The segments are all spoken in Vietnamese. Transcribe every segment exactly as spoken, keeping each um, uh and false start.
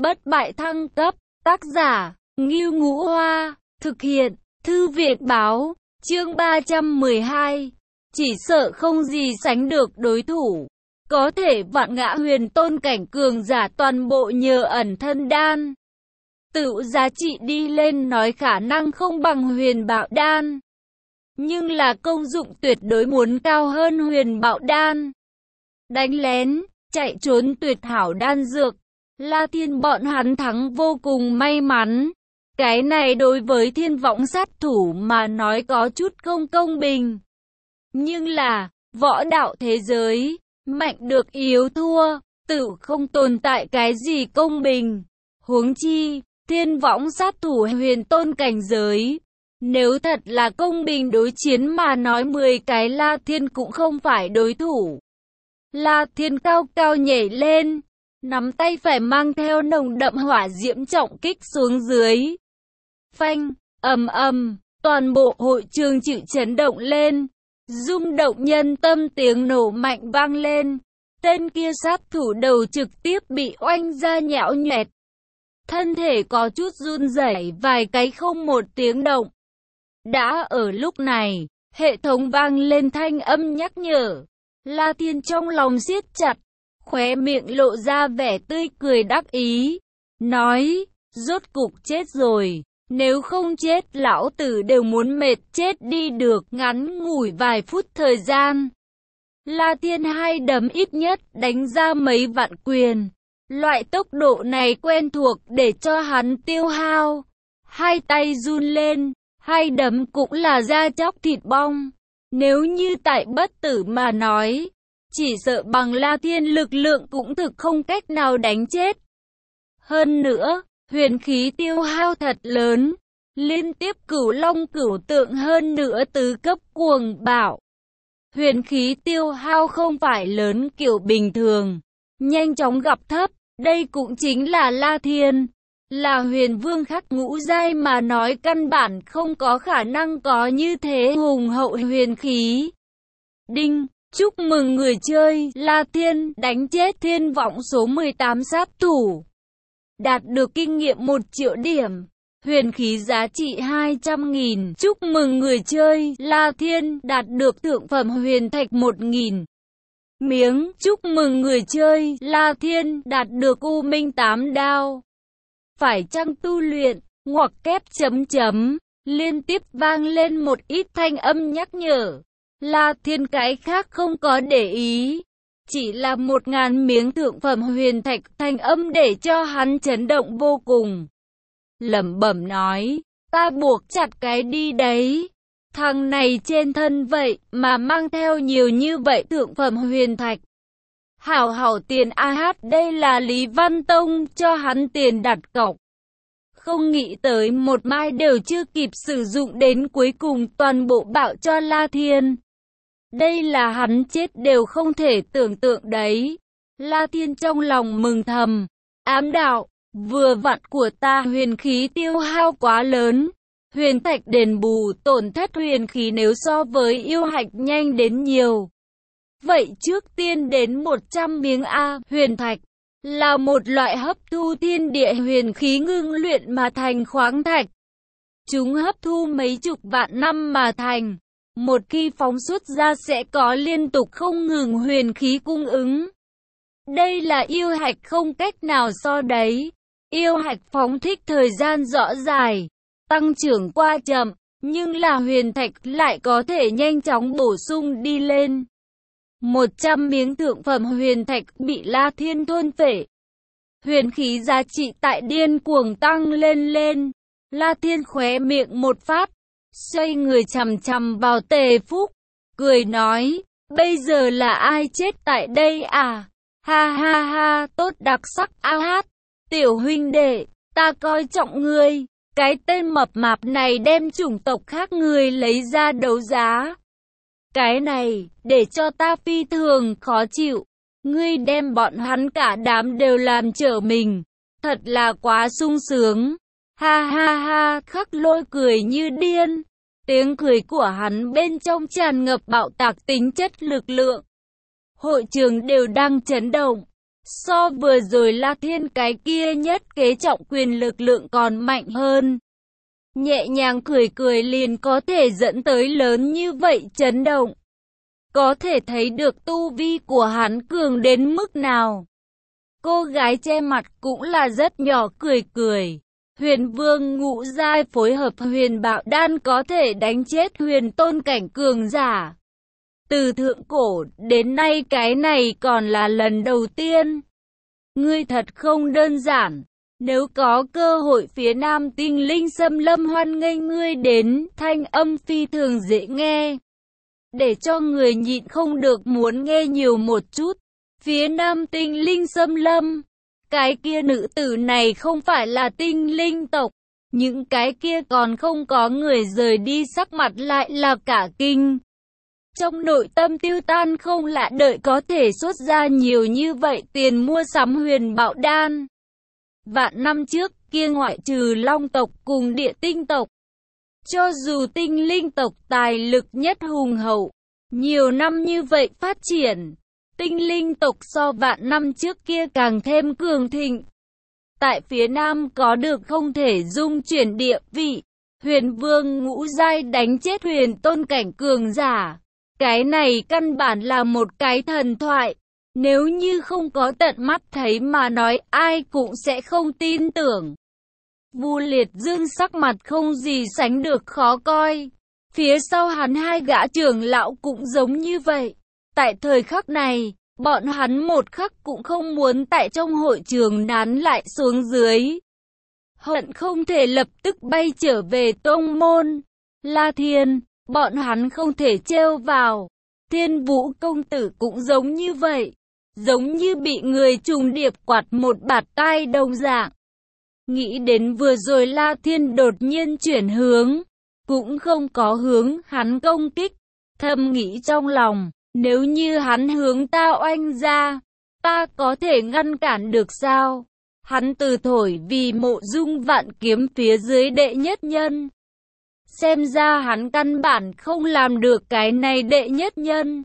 bất bại thăng cấp, tác giả, Ngưu Ngũ Hoa, thực hiện, Thư viện Báo, chương ba trăm mười hai, chỉ sợ không gì sánh được đối thủ, có thể vạn ngã huyền tôn cảnh cường giả toàn bộ nhờ ẩn thân đan. Tự giá trị đi lên nói khả năng không bằng huyền bạo đan, nhưng là công dụng tuyệt đối muốn cao hơn huyền bạo đan. Đánh lén, chạy trốn tuyệt hảo đan dược, La Thiên bọn hắn thắng vô cùng may mắn. Cái này đối với thiên võng sát thủ mà nói có chút không công bình. Nhưng là, võ đạo thế giới, mạnh được yếu thua, tự không tồn tại cái gì công bình. Huống chi, thiên võng sát thủ huyền tôn cảnh giới. Nếu thật là công bình đối chiến mà nói mười cái La Thiên cũng không phải đối thủ. La Thiên cao cao nhảy lên, nắm tay phải mang theo nồng đậm hỏa diễm trọng kích xuống dưới. Phanh, ầm ầm, toàn bộ hội trường chịu chấn động lên, rung động nhân tâm tiếng nổ mạnh vang lên. Tên kia sát thủ đầu trực tiếp bị oanh ra nhão nhoẹt. Thân thể có chút run rẩy vài cái không một tiếng động. Đã ở lúc này, hệ thống vang lên thanh âm nhắc nhở. La Thiên trong lòng siết chặt, khóe miệng lộ ra vẻ tươi cười đắc ý, nói, rốt cục chết rồi, nếu không chết lão tử đều muốn mệt chết đi được. Ngắn ngủi vài phút thời gian, La Thiên hai đấm ít nhất đánh ra mấy vạn quyền, loại tốc độ này quen thuộc để cho hắn tiêu hao, hai tay run lên, hai đấm cũng là da chóc thịt bong. Nếu như tại bất tử mà nói, chỉ sợ bằng La Thiên lực lượng cũng thực không cách nào đánh chết. Hơn nữa, huyền khí tiêu hao thật lớn, liên tiếp cửu long cửu tượng hơn nữa tứ cấp cuồng bạo. Huyền khí tiêu hao không phải lớn kiểu bình thường, nhanh chóng gặp thấp, đây cũng chính là La Thiên. Là huyền vương khắc ngũ giai mà nói căn bản không có khả năng có như thế hùng hậu huyền khí. Đinh, chúc mừng người chơi La Thiên đánh chết thiên võng số mười tám sát thủ. Đạt được kinh nghiệm một triệu điểm. Huyền khí giá trị hai trăm nghìn. Chúc mừng người chơi La Thiên đạt được thượng phẩm huyền thạch một nghìn miếng. Chúc mừng người chơi La Thiên đạt được U Minh tám đao. Phải chăng tu luyện, ngoặc kép chấm chấm, liên tiếp vang lên một ít thanh âm nhắc nhở. La Thiên cái khác không có để ý, chỉ là một ngàn miếng thượng phẩm huyền thạch, thanh âm để cho hắn chấn động vô cùng. Lẩm bẩm nói, ta buộc chặt cái đi đấy. Thằng này trên thân vậy mà mang theo nhiều như vậy thượng phẩm huyền thạch. Hảo hảo tiền a hát, đây là Lý Văn Tông cho hắn tiền đặt cọc. Không nghĩ tới một mai đều chưa kịp sử dụng đến cuối cùng toàn bộ bạo cho La Thiên. Đây là hắn chết đều không thể tưởng tượng đấy. La Thiên trong lòng mừng thầm, ám đạo, vừa vặn của ta huyền khí tiêu hao quá lớn. Huyền thạch đền bù tổn thất huyền khí nếu so với yêu hạch nhanh đến nhiều. Vậy trước tiên đến một trăm miếng A. Huyền thạch là một loại hấp thu thiên địa huyền khí ngưng luyện mà thành khoáng thạch. Chúng hấp thu mấy chục vạn năm mà thành. Một khi phóng xuất ra sẽ có liên tục không ngừng huyền khí cung ứng. Đây là yêu hạch không cách nào so đấy. Yêu hạch phóng thích thời gian rõ dài, tăng trưởng qua chậm, nhưng là huyền thạch lại có thể nhanh chóng bổ sung đi lên. một trăm miếng thượng phẩm huyền thạch bị La Thiên thôn phệ. Huyền khí giá trị tại điên cuồng tăng lên lên. La Thiên khóe miệng một phát, xoay người chằm chằm vào Tề Phúc, cười nói, bây giờ là ai chết tại đây à? Ha ha ha, tốt đặc sắc a hát. Tiểu huynh đệ, ta coi trọng ngươi. Cái tên mập mạp này đem chủng tộc khác người lấy ra đấu giá. Cái này, để cho ta phi thường khó chịu. Ngươi đem bọn hắn cả đám đều làm trở mình. Thật là quá sung sướng. Ha ha ha, Khắc Lôi cười như điên. Tiếng cười của hắn bên trong tràn ngập bạo tạc tính chất lực lượng. Hội trường đều đang chấn động. So vừa rồi La Thiên cái kia nhất kế trọng quyền lực lượng còn mạnh hơn. Nhẹ nhàng cười cười liền có thể dẫn tới lớn như vậy chấn động. Có thể thấy được tu vi của hắn cường đến mức nào. Cô gái che mặt cũng là rất nhỏ cười cười. Huyền Vương Ngũ Giai phối hợp Huyền Bạo Đan có thể đánh chết huyền tôn cảnh cường giả. Từ thượng cổ đến nay cái này còn là lần đầu tiên. Ngươi thật không đơn giản. Nếu có cơ hội phía Nam Tinh Linh Xâm Lâm hoan nghênh ngươi đến, thanh âm phi thường dễ nghe. Để cho người nhịn không được muốn nghe nhiều một chút. Phía Nam Tinh Linh Xâm Lâm, cái kia nữ tử này không phải là tinh linh tộc. Những cái kia còn không có người rời đi sắc mặt lại là cả kinh. Trong nội tâm tiêu tan không lạ đợi có thể xuất ra nhiều như vậy tiền mua sắm huyền bạo đan. Vạn năm trước kia ngoại trừ long tộc cùng địa tinh tộc. Cho dù tinh linh tộc tài lực nhất hùng hậu, nhiều năm như vậy phát triển, tinh linh tộc so vạn năm trước kia càng thêm cường thịnh. Tại phía Nam có được không thể dung chuyển địa vị, huyền vương Ngũ Giai đánh chết huyền tôn cảnh cường giả. Cái này căn bản là một cái thần thoại. Nếu như không có tận mắt thấy mà nói ai cũng sẽ không tin tưởng. Vu Liệt Dương sắc mặt không gì sánh được khó coi. Phía sau hắn hai gã trưởng lão cũng giống như vậy. Tại thời khắc này, bọn hắn một khắc cũng không muốn tại trong hội trường nán lại xuống dưới. Hận không thể lập tức bay trở về tông môn. La Thiên, bọn hắn không thể trêu vào. Thiên Vũ công tử cũng giống như vậy. Giống như bị người trùng điệp quạt một bạt tai đồng dạng. Nghĩ đến vừa rồi La Thiên đột nhiên chuyển hướng. Cũng không có hướng hắn công kích. Thầm nghĩ trong lòng. Nếu như hắn hướng ta oanh ra. Ta có thể ngăn cản được sao? Hắn từ thổi vì Mộ Dung Vạn Kiếm phía dưới đệ nhất nhân. Xem ra hắn căn bản không làm được cái này đệ nhất nhân.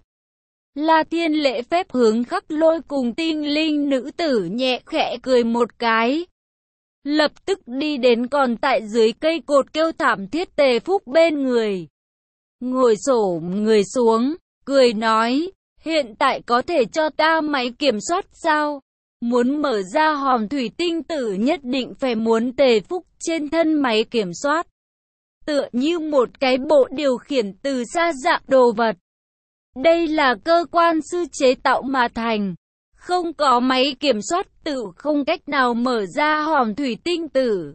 La Thiên lễ phép hướng Khắc Lôi cùng tinh linh nữ tử nhẹ khẽ cười một cái. Lập tức đi đến còn tại dưới cây cột kêu thảm thiết Tề Phúc bên người. Ngồi xổm người xuống, cười nói, hiện tại có thể cho ta máy kiểm soát sao? Muốn mở ra hòm thủy tinh tử nhất định phải muốn Tề Phúc trên thân máy kiểm soát. Tựa như một cái bộ điều khiển từ xa dạng đồ vật. Đây là cơ quan sư chế tạo mà thành. Không có máy kiểm soát tự không cách nào mở ra hòm thủy tinh tử.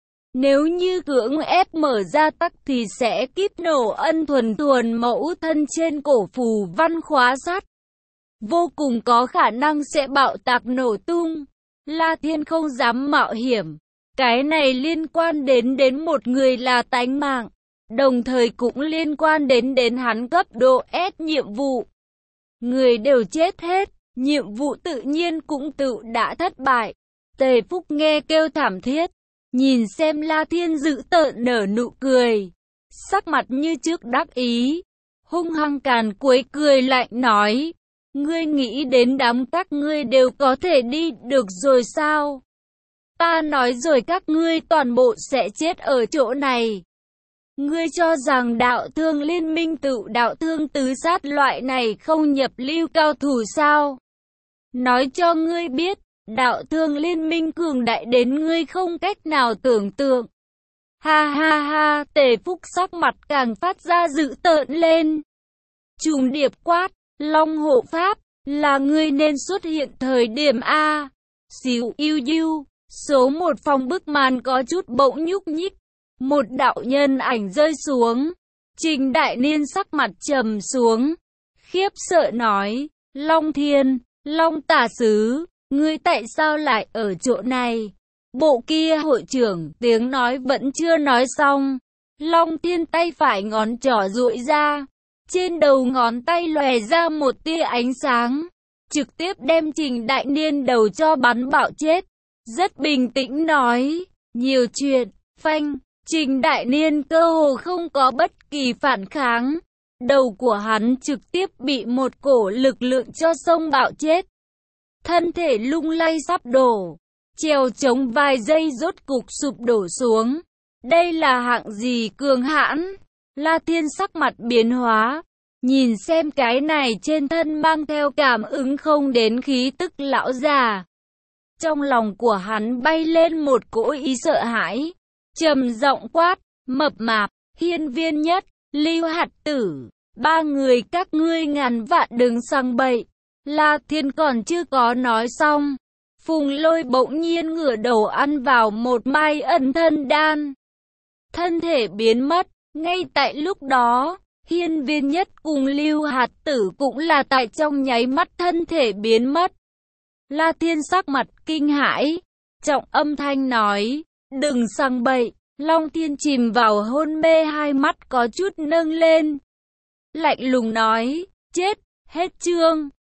Nếu như cưỡng ép mở ra tắc thì sẽ kíp nổ ân thuần thuần mẫu thân trên cổ phù văn khóa sắt. Vô cùng có khả năng sẽ bạo tạc nổ tung. La Thiên không dám mạo hiểm. Cái này liên quan đến đến một người là tánh mạng. Đồng thời cũng liên quan đến đến hắn cấp độ S nhiệm vụ. Người đều chết hết, nhiệm vụ tự nhiên cũng tự đã thất bại. Tề Phúc nghe kêu thảm thiết, nhìn xem La Thiên dữ tợn nở nụ cười. Sắc mặt như trước đắc ý, hung hăng càn quấy cười lạnh nói. Ngươi nghĩ đến đám các ngươi đều có thể đi được rồi sao? Ta nói rồi các ngươi toàn bộ sẽ chết ở chỗ này. Ngươi cho rằng đạo thương liên minh tự đạo thương tứ sát loại này không nhập lưu cao thủ sao? Nói cho ngươi biết, đạo thương liên minh cường đại đến ngươi không cách nào tưởng tượng. Ha ha ha, Tề Phúc sắc mặt càng phát ra dữ tợn lên. Trùng điệp quát, Long hộ pháp, là ngươi nên xuất hiện thời điểm A. Xíu yêu yêu, số một phòng bức màn có chút bỗng nhúc nhích. Một đạo nhân ảnh rơi xuống. Trình Đại Niên sắc mặt trầm xuống. Khiếp sợ nói, Long Thiên, Long tả sứ, ngươi tại sao lại ở chỗ này? Bộ kia hội trưởng tiếng nói vẫn chưa nói xong. Long Thiên tay phải ngón trỏ duỗi ra. Trên đầu ngón tay lòe ra một tia ánh sáng. Trực tiếp đem Trình Đại Niên đầu cho bắn bạo chết. Rất bình tĩnh nói, nhiều chuyện, phanh. Trình Đại Niên cơ hồ không có bất kỳ phản kháng. Đầu của hắn trực tiếp bị một cổ lực lượng cho xông bạo chết. thân thể lung lay sắp đổ, trèo chống vài giây rốt cục sụp đổ xuống. Đây là hạng gì cường hãn? La Thiên sắc mặt biến hóa, nhìn xem cái này trên thân mang theo cảm ứng không đến khí tức lão già. Trong lòng của hắn bay lên một cỗ ý sợ hãi, trầm giọng quát, mập mạp, Hiên Viên Nhất, Lưu Hạt Tử, ba người các ngươi ngàn vạn đừng sang bậy. La Thiên còn chưa có nói xong, Phùng Lôi bỗng nhiên ngửa đầu ăn vào một mai ẩn thân đan. Thân thể biến mất, ngay tại lúc đó, Hiên Viên Nhất cùng Lưu Hạt Tử cũng là tại trong nháy mắt thân thể biến mất. La Thiên sắc mặt kinh hãi, trọng âm thanh nói, đừng sang bậy. Long Thiên chìm vào hôn mê, hai mắt có chút nâng lên. Lạnh lùng nói, chết, hết chương.